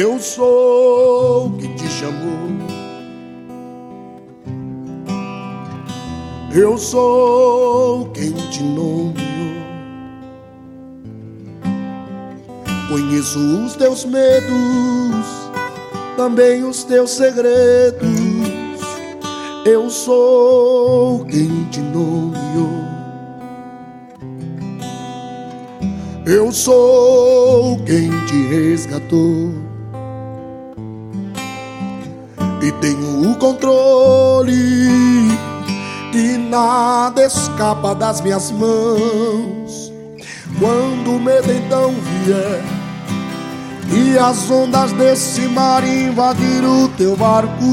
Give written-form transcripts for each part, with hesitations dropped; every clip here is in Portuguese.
Eu sou quem te chamou, eu sou quem te nomeou. Conheço os teus medos, também os teus segredos. Eu sou quem te nomeou. Eu sou quem te resgatou e tenho o controle, e nada escapa das minhas mãos. Quando o medo então vier e as ondas desse mar invadir o teu barco,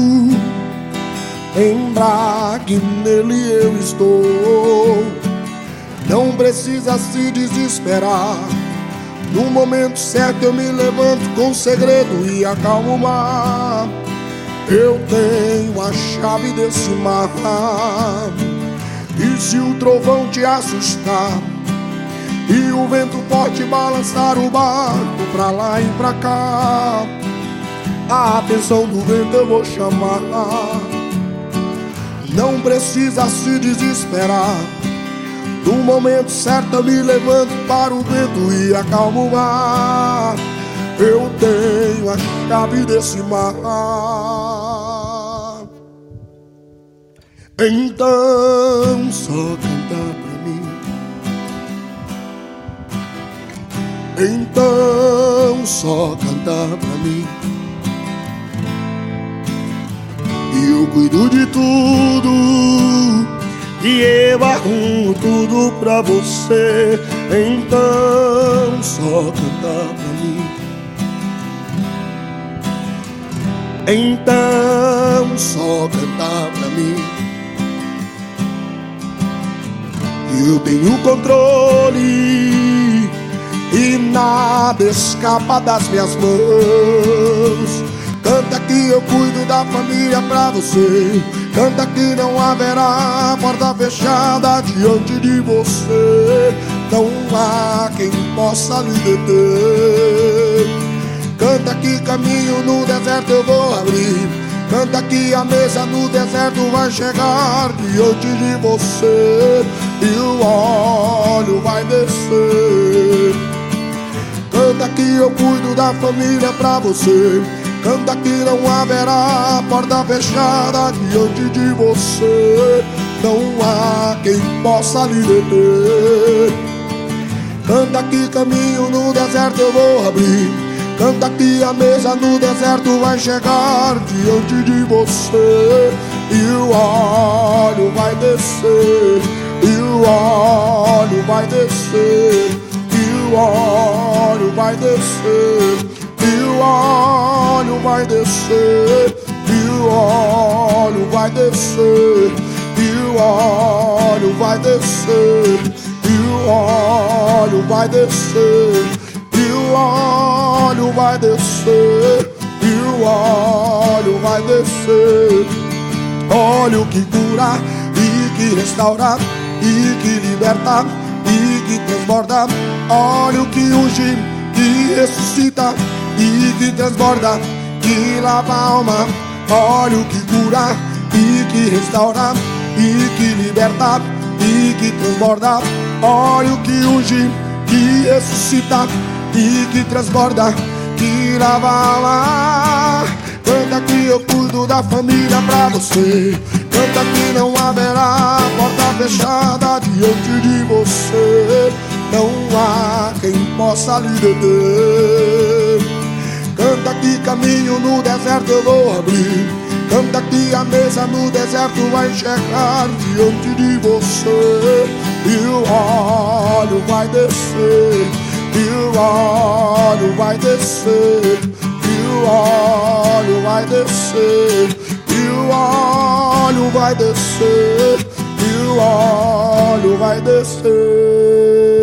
lembra que nele eu estou. Não precisa se desesperar, no momento certo eu me levanto com segredo e acalmo o mar. Eu tenho a chave desse mar, e se o trovão te assustar e o vento forte balançar o barco pra lá e pra cá, a atenção do vento eu vou chamar. Não precisa se desesperar, no momento certo eu me levanto para o vento e acalmo o mar. Eu tenho a chave desse mar. Então só canta pra mim, então só canta pra mim, e eu cuido de tudo, e eu arrumo tudo pra você. Então só canta pra mim, então só canta pra mim. Eu tenho controle e nada escapa das minhas mãos. Canta que eu cuido da família pra você, canta que não haverá porta fechada diante de você. Não há quem possa lhe deter. Canta que caminho no deserto eu vou abrir, canta que a mesa no deserto vai chegar diante de você, e o óleo vai descer. Canta que eu cuido da família pra você, canta que não haverá porta fechada diante de você. Não há quem possa lhe deter. Canta que caminho no deserto eu vou abrir, canta que a mesa no deserto vai chegar diante de você, e o óleo vai descer, e o óleo vai descer, e o óleo vai descer, e o óleo vai descer, e o óleo vai descer, e o óleo vai descer, e o óleo vai descer, e o óleo vai descer, e o óleo vai descer. Óleo que cura e que restaura, e que liberta e que transborda. Óleo que unge, que ressuscita e que transborda, que lava a alma. Óleo que cura e que restaura, e que liberta e que transborda. Óleo que unge, que ressuscita e que transborda, que lava a alma. Canta que eu cuido da família pra você, canta que não haverá porta fechada diante de você. Não há quem possa lhe deter. Canta que caminho no deserto eu vou abrir, canta que a mesa no deserto vai chegar diante de você, e o óleo vai descer, e o óleo vai descer, e o óleo vai descer, e o óleo vai descer, e o óleo vai descer.